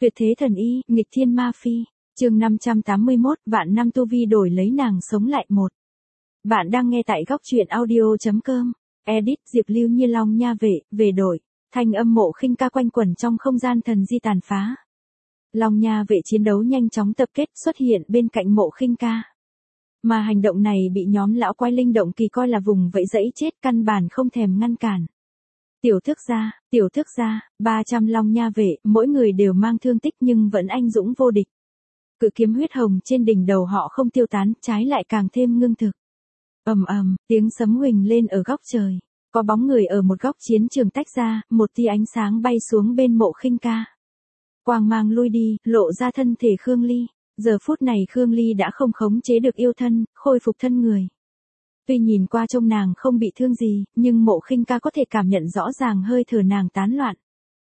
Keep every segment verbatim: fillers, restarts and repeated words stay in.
Tuyệt thế thần y, nghịch thiên ma phi. Chương năm trăm tám mươi mốt, vạn năm tu vi đổi lấy nàng sống lại một. Bạn đang nghe tại góc truyện audio chấm com. Edit Diệp Lưu Như Long nha vệ, về đổi. Thanh âm Mộ Khinh Ca quanh quẩn trong không gian thần di tàn phá. Long nha vệ chiến đấu nhanh chóng tập kết xuất hiện bên cạnh Mộ Khinh Ca. Mà hành động này bị nhóm lão quái linh động kỳ coi là vùng vẫy dẫy chết, căn bản không thèm ngăn cản. Tiểu thức gia, tiểu thức gia, ba trăm long nha vệ, mỗi người đều mang thương tích nhưng vẫn anh dũng vô địch. Cự kiếm huyết hồng trên đỉnh đầu họ không tiêu tán, trái lại càng thêm ngưng thực. Ầm ầm, tiếng sấm huỳnh lên ở góc trời. Có bóng người ở một góc chiến trường tách ra, một tia ánh sáng bay xuống bên Mộ Khinh Ca. Quang mang lui đi, lộ ra thân thể Khương Ly. Giờ phút này Khương Ly đã không khống chế được yêu thân, khôi phục thân người. Tuy nhìn qua trông nàng không bị thương gì, nhưng Mộ Khinh Ca có thể cảm nhận rõ ràng hơi thở nàng tán loạn.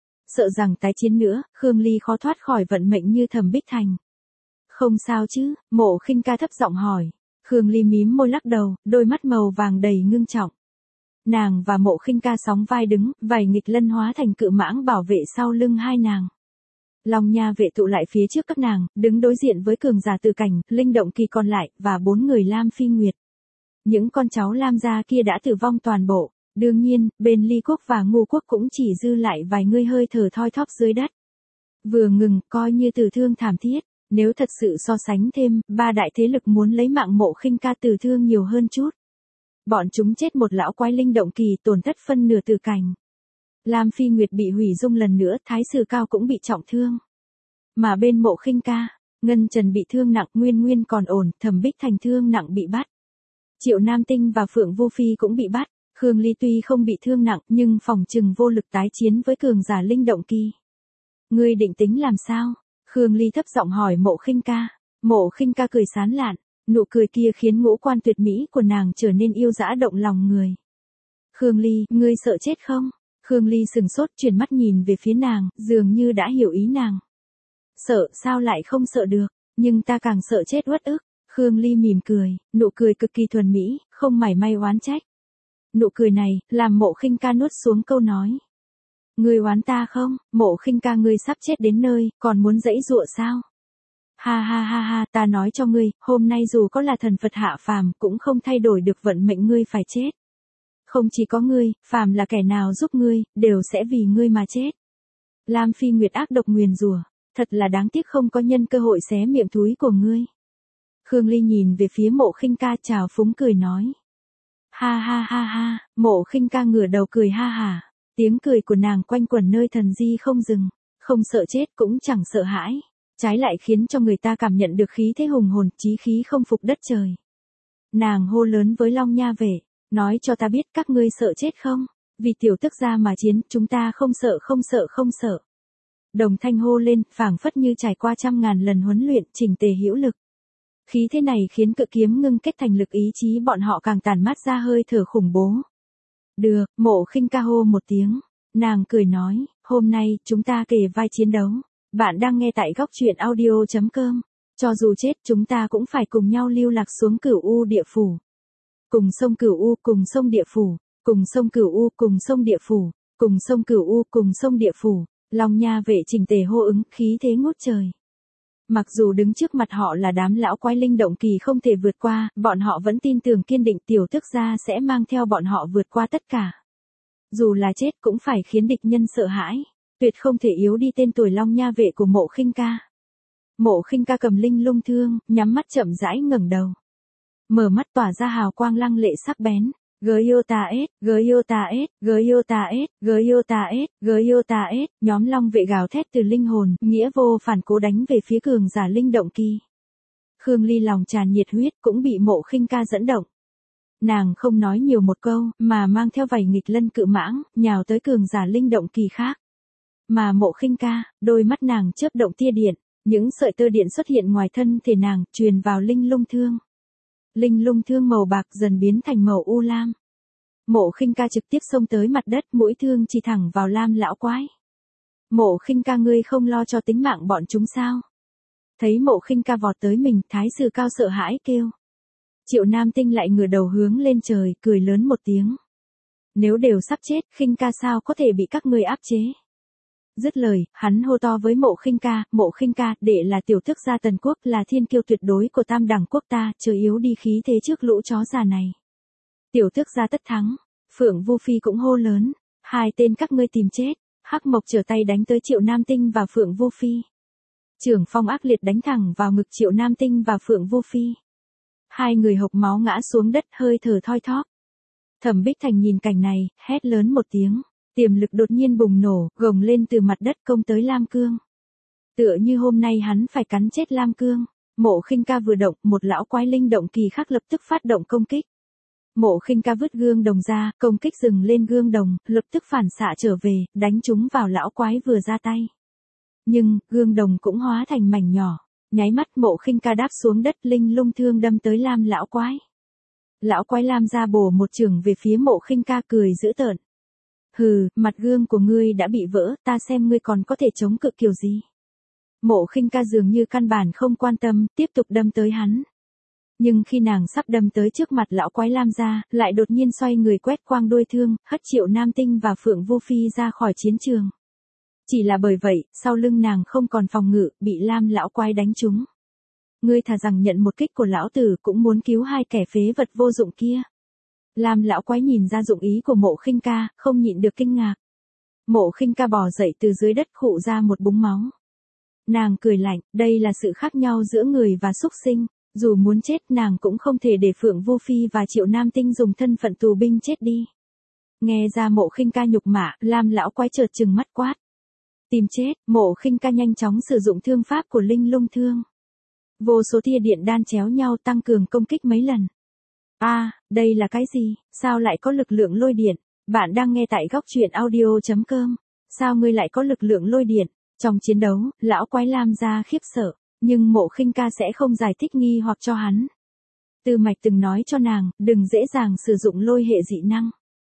Sợ rằng tái chiến nữa, Khương Ly khó thoát khỏi vận mệnh như Thẩm Bích Thành. Không sao chứ, Mộ Khinh Ca thấp giọng hỏi. Khương Ly mím môi lắc đầu, đôi mắt màu vàng đầy ngưng trọng. Nàng và Mộ Khinh Ca sóng vai đứng, vài nghịch lân hóa thành cự mãng bảo vệ sau lưng hai nàng. Long nha vệ tụ lại phía trước các nàng, đứng đối diện với cường giả tự cảnh, linh động kỳ còn lại, và bốn người Lam Phi Nguyệt. Những con cháu Lam gia kia đã tử vong toàn bộ, đương nhiên, bên Ly Quốc và Ngô Quốc cũng chỉ dư lại vài người hơi thở thoi thóp dưới đất. Vừa ngừng, coi như tử thương thảm thiết, nếu thật sự so sánh thêm, ba đại thế lực muốn lấy mạng Mộ Khinh Ca tử thương nhiều hơn chút. Bọn chúng chết một lão quái linh động kỳ, tổn thất phân nửa tự cảnh. Lam Phi Nguyệt bị hủy dung lần nữa, Thái Sử Cao cũng bị trọng thương. Mà bên Mộ Khinh Ca, Ngân Trần bị thương nặng, Nguyên Nguyên còn ổn, Thẩm Bích Thành thương nặng bị bắt. Triệu Nam Tinh và Phượng Vô Phi cũng bị bắt. Khương Ly tuy không bị thương nặng nhưng phòng trừng vô lực tái chiến với cường giả linh động kỳ. Ngươi định tính làm sao? Khương Ly thấp giọng hỏi Mộ Khinh Ca. Mộ Khinh Ca cười sán lạn, nụ cười kia khiến ngũ quan tuyệt mỹ của nàng trở nên yêu dã động lòng người. Khương Ly, ngươi sợ chết không? Khương Ly sừng sốt chuyển mắt nhìn về phía nàng, dường như đã hiểu ý nàng. Sợ sao lại không sợ được, nhưng ta càng sợ chết uất ức. Khương Ly mỉm cười, nụ cười cực kỳ thuần mỹ, không mảy may oán trách. Nụ cười này, làm Mộ Khinh Ca nuốt xuống câu nói. Ngươi oán ta không? Mộ Khinh Ca, ngươi sắp chết đến nơi, còn muốn giãy giụa sao? Ha ha ha ha, ta nói cho ngươi, hôm nay dù có là thần Phật hạ phàm, cũng không thay đổi được vận mệnh ngươi phải chết. Không chỉ có ngươi, phàm là kẻ nào giúp ngươi, đều sẽ vì ngươi mà chết. Lam Phi Nguyệt ác độc nguyền rủa, thật là đáng tiếc không có nhân cơ hội xé miệng thúi của ngươi. Khương Ly nhìn về phía Mộ Khinh Ca trào phúng cười nói. Ha ha ha ha, Mộ Khinh Ca ngửa đầu cười ha hả. Tiếng cười của nàng quanh quẩn nơi thần di không dừng, không sợ chết cũng chẳng sợ hãi. Trái lại khiến cho người ta cảm nhận được khí thế hùng hồn, chí khí không phục đất trời. Nàng hô lớn với Long nha vệ, nói cho ta biết các ngươi sợ chết không? Vì tiểu tức gia mà chiến, chúng ta không sợ không sợ không sợ. Đồng thanh hô lên, phảng phất như trải qua trăm ngàn lần huấn luyện, chỉnh tề hữu lực. Khí thế này khiến cự kiếm ngưng kết thành lực ý chí bọn họ càng tàn mát ra hơi thở khủng bố. Được, Mộ Khinh Ca hô một tiếng. Nàng cười nói, hôm nay, chúng ta kề vai chiến đấu. Bạn đang nghe tại góc truyện audio chấm com. Cho dù chết, chúng ta cũng phải cùng nhau lưu lạc xuống Cửu U địa phủ. Cùng sông Cửu U, cùng sông địa phủ. Cùng sông Cửu U, cùng sông địa phủ. Cùng sông Cửu U, cùng sông địa phủ. Long nha vệ chỉnh tề hô ứng, khí thế ngút trời. Mặc dù đứng trước mặt họ là đám lão quái linh động kỳ không thể vượt qua, bọn họ vẫn tin tưởng kiên định tiểu thức gia sẽ mang theo bọn họ vượt qua tất cả. Dù là chết cũng phải khiến địch nhân sợ hãi, tuyệt không thể yếu đi tên tuổi Long nha vệ của Mộ Khinh Ca. Mộ Khinh Ca cầm linh lung thương, nhắm mắt chậm rãi ngẩng đầu. Mở mắt tỏa ra hào quang lăng lệ sắc bén. Giota S, Giota S, Giota S, Giota S, Giota S, nhóm Long vệ gào thét từ linh hồn, nghĩa vô phản cố đánh về phía cường giả linh động kỳ. Khương Ly lòng tràn nhiệt huyết cũng bị Mộ Khinh Ca dẫn động. Nàng không nói nhiều một câu, mà mang theo vảy nghịch lân cự mãng, nhào tới cường giả linh động kỳ khác. Mà Mộ Khinh Ca, đôi mắt nàng chớp động tia điện, những sợi tơ điện xuất hiện ngoài thân thể nàng, truyền vào linh lung thương. Linh lung thương màu bạc dần biến thành màu u lam. Mộ Khinh Ca trực tiếp xông tới mặt đất, mũi thương chỉ thẳng vào Lam lão quái. Mộ Khinh Ca, ngươi không lo cho tính mạng bọn chúng sao? Thấy Mộ Khinh Ca vọt tới mình, Thái Sử Cao sợ hãi kêu. Triệu Nam Tinh lại ngửa đầu hướng lên trời, cười lớn một tiếng. Nếu đều sắp chết, Khinh Ca sao có thể bị các ngươi áp chế? Dứt lời, hắn hô to với Mộ Khinh ca, Mộ Khinh ca, đệ là tiểu tước gia Tần Quốc, là thiên kiêu tuyệt đối của tam đẳng quốc ta, chớ yếu đi khí thế trước lũ chó già này. Tiểu tước gia tất thắng. Phượng Vu Phi cũng hô lớn, hai tên các ngươi tìm chết. Hắc Mộc trở tay đánh tới Triệu Nam Tinh và Phượng Vu Phi. Trưởng phong ác liệt đánh thẳng vào ngực Triệu Nam Tinh và Phượng Vu Phi. Hai người hộc máu ngã xuống đất hơi thở thoi thóp. Thẩm Bích Thành nhìn cảnh này, hét lớn một tiếng. Tiềm lực đột nhiên bùng nổ, gồng lên từ mặt đất công tới Lam Cương. Tựa như hôm nay hắn phải cắn chết Lam Cương. Mộ Khinh ca vừa động, một lão quái linh động kỳ khác lập tức phát động công kích. Mộ Khinh ca vứt gương đồng ra, công kích dừng lên gương đồng, lập tức phản xạ trở về, đánh trúng vào lão quái vừa ra tay. Nhưng, gương đồng cũng hóa thành mảnh nhỏ. Nháy mắt Mộ Khinh ca đáp xuống đất, linh lung thương đâm tới Lam lão quái. Lão quái Lam ra bổ một chưởng về phía Mộ Khinh ca cười dữ tợn. Hừ, mặt gương của ngươi đã bị vỡ, ta xem ngươi còn có thể chống cự kiểu gì. Mộ Khinh ca dường như căn bản không quan tâm, tiếp tục đâm tới hắn. Nhưng khi nàng sắp đâm tới trước mặt lão quái Lam ra, lại đột nhiên xoay người quét quang đuôi thương, hất Triệu Nam Tinh và Phượng Vu Phi ra khỏi chiến trường. Chỉ là bởi vậy, sau lưng nàng không còn phòng ngự, bị Lam lão quái đánh trúng. Ngươi thà rằng nhận một kích của lão tử cũng muốn cứu hai kẻ phế vật vô dụng kia. Lam lão quái nhìn ra dụng ý của Mộ Khinh ca, không nhịn được kinh ngạc. Mộ Khinh ca bò dậy từ dưới đất khụ ra một búng máu. Nàng cười lạnh, đây là sự khác nhau giữa người và súc sinh. Dù muốn chết nàng cũng không thể để Phượng Vu Phi và Triệu Nam Tinh dùng thân phận tù binh chết đi. Nghe ra Mộ Khinh ca nhục mạ, Lam lão quái chợt trừng mắt quát. Tìm chết, Mộ Khinh ca nhanh chóng sử dụng thương pháp của linh lung thương. Vô số tia điện đan chéo nhau tăng cường công kích mấy lần. A, à, đây là cái gì? Sao lại có lực lượng lôi điện? Bạn đang nghe tại góc truyện audio chấm com. Sao ngươi lại có lực lượng lôi điện? Trong chiến đấu, lão quái Lam ra khiếp sợ. Nhưng Mộ Khinh ca sẽ không giải thích nghi hoặc cho hắn. Tư Mạch từng nói cho nàng, đừng dễ dàng sử dụng lôi hệ dị năng.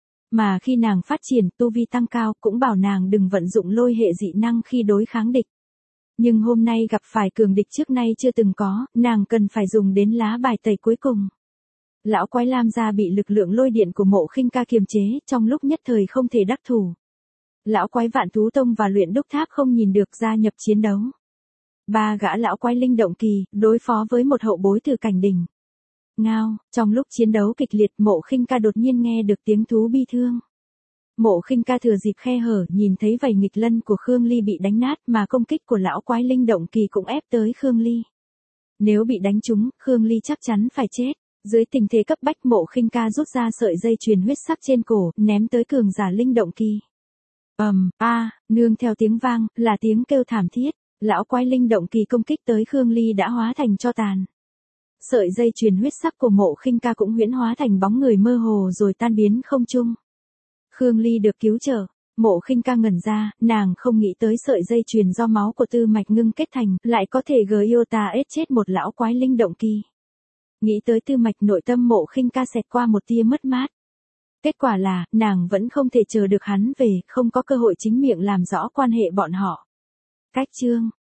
Mà khi nàng phát triển, tu vi tăng cao, cũng bảo nàng đừng vận dụng lôi hệ dị năng khi đối kháng địch. Nhưng hôm nay gặp phải cường địch trước nay chưa từng có, nàng cần phải dùng đến lá bài tẩy cuối cùng. Lão quái Lam gia bị lực lượng lôi điện của Mộ Khinh ca kiềm chế, trong lúc nhất thời không thể đắc thủ. Lão quái Vạn Thú Tông và Luyện Đúc Tháp không nhìn được gia nhập chiến đấu. Ba gã lão quái linh động kỳ, đối phó với một hậu bối từ cảnh đỉnh. Ngao, trong lúc chiến đấu kịch liệt Mộ Khinh ca đột nhiên nghe được tiếng thú bi thương. Mộ Khinh ca thừa dịp khe hở nhìn thấy vảy nghịch lân của Khương Ly bị đánh nát mà công kích của lão quái linh động kỳ cũng ép tới Khương Ly. Nếu bị đánh trúng, Khương Ly chắc chắn phải chết. Dưới tình thế cấp bách Mộ Khinh ca rút ra sợi dây chuyền huyết sắc trên cổ, ném tới cường giả linh động kỳ. Ầm, a, à, nương theo tiếng vang, là tiếng kêu thảm thiết. Lão quái linh động kỳ công kích tới Khương Ly đã hóa thành tro tàn. Sợi dây chuyền huyết sắc của Mộ Khinh ca cũng huyễn hóa thành bóng người mơ hồ rồi tan biến không trung. Khương Ly được cứu trợ, Mộ Khinh ca ngẩn ra, nàng không nghĩ tới sợi dây chuyền do máu của Tư Mạch ngưng kết thành, lại có thể Giota ết chết một lão quái linh động kỳ. Nghĩ tới Tư Mạch, nội tâm Mộ Khinh ca xẹt qua một tia mất mát. Kết quả là, nàng vẫn không thể chờ được hắn về, không có cơ hội chính miệng làm rõ quan hệ bọn họ. Cách chương